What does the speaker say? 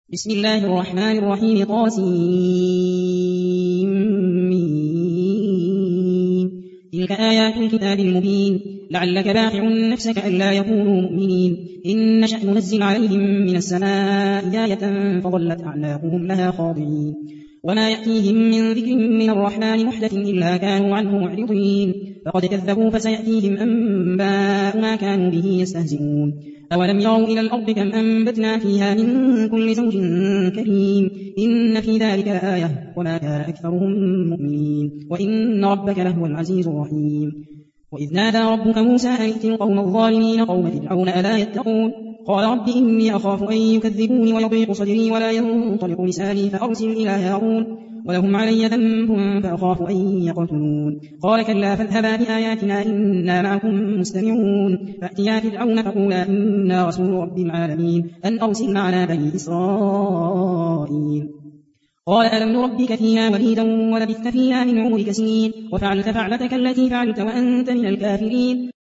بسم الله الرحمن الرحيم طاسيم. تلك آيات الكتاب المبين. لعلك باخع نفسك ألا يكونوا مؤمنين. إن نشأ ننزل عليهم من السماء آية فظلت أعناقهم لها خاضعين. وما يأتيهم من ذكر من الرحمن محدث إلا كانوا عنه معرضين. فقد كذبوا فسيأتيهم أنباء ما كانوا به يستهزئون. أولم يروا إلى الأرض كم أنبتنا فيها من كل زوج كريم. إن في ذلك لآية وما كان أكثرهم مؤمنين وإن ربك لهو العزيز الرحيم. وإذ نادى ربك موسى أن ائت القوم الظالمين قوم فرعون ألا يتقون. قال رب إني أخاف أن يكذبوني ويضيق صدري ولا ينطلق لساني فأرسل إلى هارون ولهم علي ذنب فأخاف أن يقتلون. قال كلا فاذهبا بآياتنا إنا معكم مستمعون. فأتيا فرعون فقولا إنا رسول رب العالمين أن أرسل معنا بني إسرائيل. قال ألم نربك فيها وليدا ولبثت فيها من عمرك سنين وفعلت فعلتك التي فعلت وأنت من الكافرين.